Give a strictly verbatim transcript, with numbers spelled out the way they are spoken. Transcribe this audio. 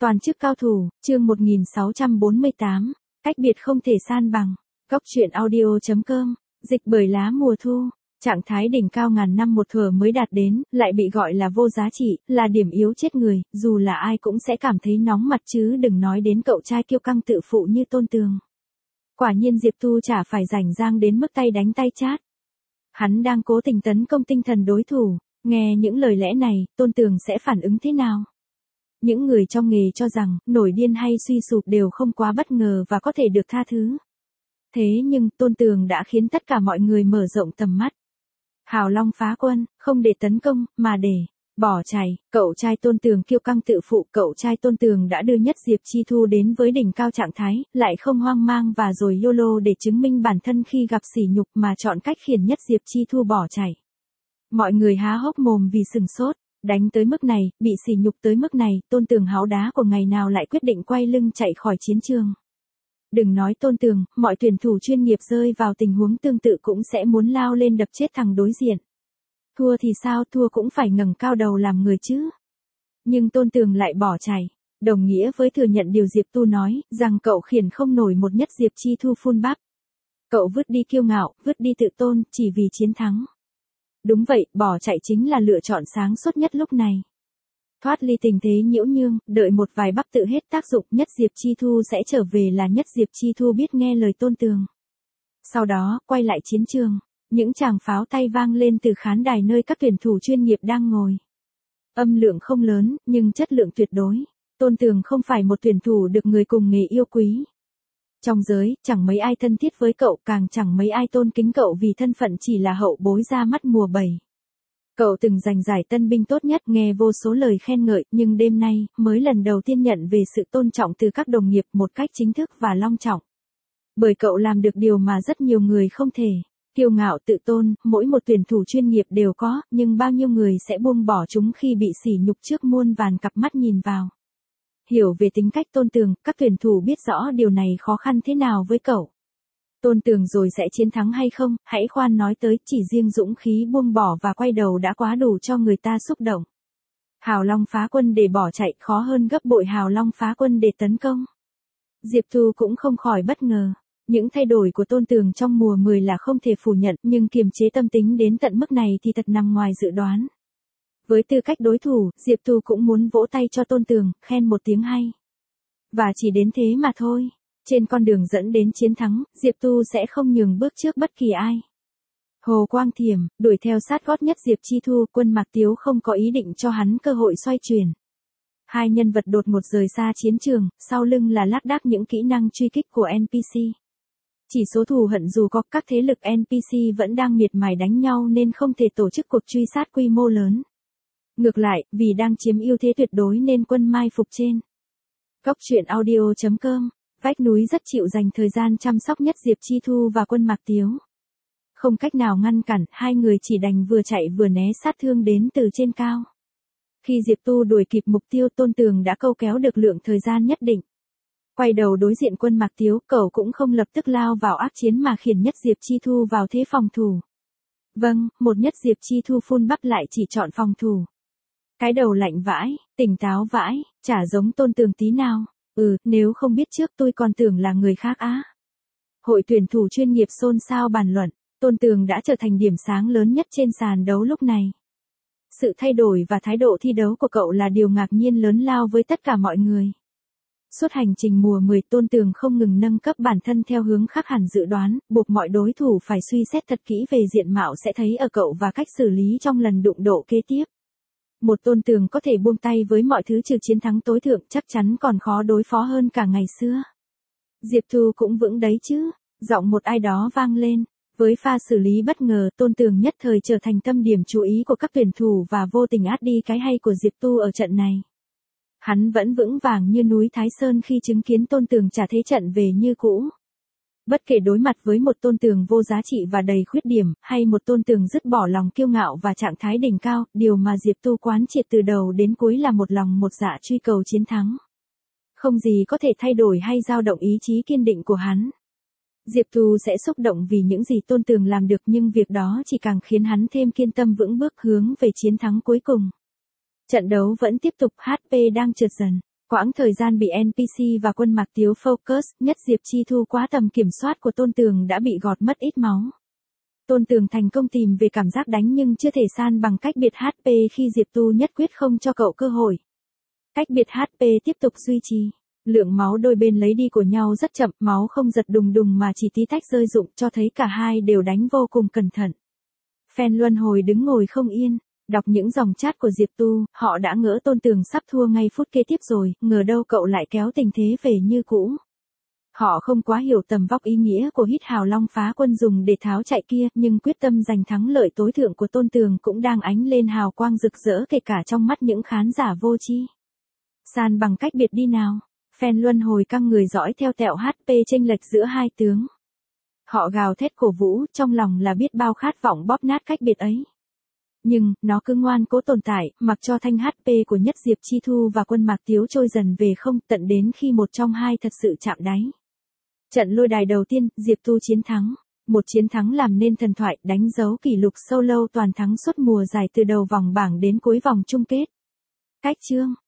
Toàn chức cao thủ, chương một nghìn sáu trăm bốn mươi tám, cách biệt không thể san bằng. Góc truyện audio chấm com, dịch bởi lá mùa thu. Trạng thái đỉnh cao ngàn năm một thuở mới đạt đến, lại bị gọi là vô giá trị, là điểm yếu chết người, dù là ai cũng sẽ cảm thấy nóng mặt chứ đừng nói đến cậu trai kiêu căng tự phụ như Tôn Tường. Quả nhiên Diệp Tu chả phải rảnh rang đến mức tay đánh tay chát. Hắn đang cố tình tấn công tinh thần đối thủ, nghe những lời lẽ này, Tôn Tường sẽ phản ứng thế nào? Những người trong nghề cho rằng, nổi điên hay suy sụp đều không quá bất ngờ và có thể được tha thứ. Thế nhưng, Tôn Tường đã khiến tất cả mọi người mở rộng tầm mắt. Hào Long phá quân, không để tấn công, mà để bỏ chạy. Cậu trai Tôn Tường kiêu căng tự phụ, cậu trai Tôn Tường đã đưa Nhất Diệp Chi Thu đến với đỉnh cao trạng thái, lại không hoang mang và rồi YOLO để chứng minh bản thân khi gặp sỉ nhục mà chọn cách khiển Nhất Diệp Chi Thu bỏ chạy. Mọi người há hốc mồm vì sừng sốt. Đánh tới mức này, bị sỉ nhục tới mức này, Tôn Tường háo đá của ngày nào lại quyết định quay lưng chạy khỏi chiến trường. Đừng nói Tôn Tường, mọi tuyển thủ chuyên nghiệp rơi vào tình huống tương tự cũng sẽ muốn lao lên đập chết thằng đối diện. Thua thì sao, thua cũng phải ngẩng cao đầu làm người chứ. Nhưng Tôn Tường lại bỏ chạy, đồng nghĩa với thừa nhận điều Diệp Tu nói, rằng cậu khiển không nổi một Nhất Diệp Chi Thu phun bắp. Cậu vứt đi kiêu ngạo, vứt đi tự tôn, chỉ vì chiến thắng. Đúng vậy, bỏ chạy chính là lựa chọn sáng suốt nhất lúc này. Thoát ly tình thế nhiễu nhương, đợi một vài bắp tự hết tác dụng, Nhất Diệp Chi Thu sẽ trở về là Nhất Diệp Chi Thu biết nghe lời Tôn Tường. Sau đó, quay lại chiến trường, những tràng pháo tay vang lên từ khán đài nơi các tuyển thủ chuyên nghiệp đang ngồi. Âm lượng không lớn, nhưng chất lượng tuyệt đối. Tôn Tường không phải một tuyển thủ được người cùng nghề yêu quý. Trong giới, chẳng mấy ai thân thiết với cậu, càng chẳng mấy ai tôn kính cậu vì thân phận chỉ là hậu bối ra mắt mùa bảy. Cậu từng giành giải tân binh tốt nhất, nghe vô số lời khen ngợi, nhưng đêm nay, mới lần đầu tiên nhận về sự tôn trọng từ các đồng nghiệp một cách chính thức và long trọng. Bởi cậu làm được điều mà rất nhiều người không thể. Kiêu ngạo tự tôn, mỗi một tuyển thủ chuyên nghiệp đều có, nhưng bao nhiêu người sẽ buông bỏ chúng khi bị sỉ nhục trước muôn vàn cặp mắt nhìn vào. Hiểu về tính cách Tôn Tường, các tuyển thủ biết rõ điều này khó khăn thế nào với cậu. Tôn Tường rồi sẽ chiến thắng hay không, hãy khoan nói tới, chỉ riêng dũng khí buông bỏ và quay đầu đã quá đủ cho người ta xúc động. Hào Long phá quân để bỏ chạy khó hơn gấp bội Hào Long phá quân để tấn công. Diệp Tu cũng không khỏi bất ngờ. Những thay đổi của Tôn Tường trong mùa mười là không thể phủ nhận, nhưng kiềm chế tâm tính đến tận mức này thì thật nằm ngoài dự đoán. Với tư cách đối thủ, Diệp Tu cũng muốn vỗ tay cho Tôn Tường, khen một tiếng hay. Và chỉ đến thế mà thôi. Trên con đường dẫn đến chiến thắng, Diệp Tu sẽ không nhường bước trước bất kỳ ai. Hồ Quang Thiểm, đuổi theo sát gót Nhất Diệp Chi Thu, Quân Mạc Tiếu không có ý định cho hắn cơ hội xoay chuyển. Hai nhân vật đột ngột rời xa chiến trường, sau lưng là lác đác những kỹ năng truy kích của en pê xê. Chỉ số thù hận dù có, các thế lực en pê xê vẫn đang miệt mài đánh nhau nên không thể tổ chức cuộc truy sát quy mô lớn. Ngược lại, vì đang chiếm ưu thế tuyệt đối nên quân mai phục trên. Góc truyện audio chấm com, vách núi rất chịu dành thời gian chăm sóc Nhất Diệp Chi Thu và Quân Mạc Tiếu. Không cách nào ngăn cản, hai người chỉ đành vừa chạy vừa né sát thương đến từ trên cao. Khi Diệp Tu đuổi kịp mục tiêu, Tôn Tường đã câu kéo được lượng thời gian nhất định. Quay đầu đối diện Quân Mạc Tiếu, cậu cũng không lập tức lao vào ác chiến mà khiển Nhất Diệp Chi Thu vào thế phòng thủ. Vâng, một Nhất Diệp Chi Thu phun bắp lại chỉ chọn phòng thủ. Cái đầu lạnh vãi, tỉnh táo vãi, chả giống Tôn Tường tí nào. Ừ, nếu không biết trước tôi còn tưởng là người khác á. Hội tuyển thủ chuyên nghiệp xôn xao bàn luận, Tôn Tường đã trở thành điểm sáng lớn nhất trên sàn đấu lúc này. Sự thay đổi và thái độ thi đấu của cậu là điều ngạc nhiên lớn lao với tất cả mọi người. Suốt hành trình mùa mười, Tôn Tường không ngừng nâng cấp bản thân theo hướng khác hẳn dự đoán, buộc mọi đối thủ phải suy xét thật kỹ về diện mạo sẽ thấy ở cậu và cách xử lý trong lần đụng độ kế tiếp. Một Tôn Tường có thể buông tay với mọi thứ trừ chiến thắng tối thượng chắc chắn còn khó đối phó hơn cả ngày xưa. Diệp Thu cũng vững đấy chứ, giọng một ai đó vang lên. Với pha xử lý bất ngờ, Tôn Tường nhất thời trở thành tâm điểm chú ý của các tuyển thủ và vô tình át đi cái hay của Diệp Tu ở trận này. Hắn vẫn vững vàng như núi Thái Sơn khi chứng kiến Tôn Tường trả thế trận về như cũ. Bất kể đối mặt với một Tôn Tường vô giá trị và đầy khuyết điểm, hay một Tôn Tường dứt bỏ lòng kiêu ngạo và trạng thái đỉnh cao, điều mà Diệp Tu quán triệt từ đầu đến cuối là một lòng một dạ truy cầu chiến thắng. Không gì có thể thay đổi hay dao động ý chí kiên định của hắn. Diệp Tu sẽ xúc động vì những gì Tôn Tường làm được, nhưng việc đó chỉ càng khiến hắn thêm kiên tâm vững bước hướng về chiến thắng cuối cùng. Trận đấu vẫn tiếp tục, hát pê đang trượt dần. Quãng thời gian bị en pê xê và Quân Mạc Tiếu focus, nhất Diệp Chi Thu quá tầm kiểm soát của Tôn Tường đã bị gọt mất ít máu. Tôn Tường thành công tìm về cảm giác đánh nhưng chưa thể san bằng cách biệt hát pê khi Diệp Tu nhất quyết không cho cậu cơ hội. Cách biệt hát pê tiếp tục duy trì. Lượng máu đôi bên lấy đi của nhau rất chậm, máu không giật đùng đùng mà chỉ tí tách rơi rụng, cho thấy cả hai đều đánh vô cùng cẩn thận. Fan luân hồi đứng ngồi không yên, đọc những dòng chat của Diệp Tu, họ đã ngỡ Tôn Tường sắp thua ngay phút kế tiếp rồi, ngờ đâu cậu lại kéo tình thế về như cũ. Họ không quá hiểu tầm vóc ý nghĩa của hít hào long phá quân dùng để tháo chạy kia, nhưng quyết tâm giành thắng lợi tối thượng của Tôn Tường cũng đang ánh lên hào quang rực rỡ kể cả trong mắt những khán giả vô tri. San bằng cách biệt đi nào. Fan luân hồi căng người dõi theo tẹo hát pê chênh lệch giữa hai tướng. Họ gào thét cổ vũ, trong lòng là biết bao khát vọng bóp nát cách biệt ấy. Nhưng, nó cứ ngoan cố tồn tại, mặc cho thanh hát pê của nhất Diệp Chi Thu và Quân Mạc Tiếu trôi dần về không, tận đến khi một trong hai thật sự chạm đáy. Trận lôi đài đầu tiên, Diệp Tu chiến thắng. Một chiến thắng làm nên thần thoại, đánh dấu kỷ lục solo toàn thắng suốt mùa giải từ đầu vòng bảng đến cuối vòng chung kết. Cách chương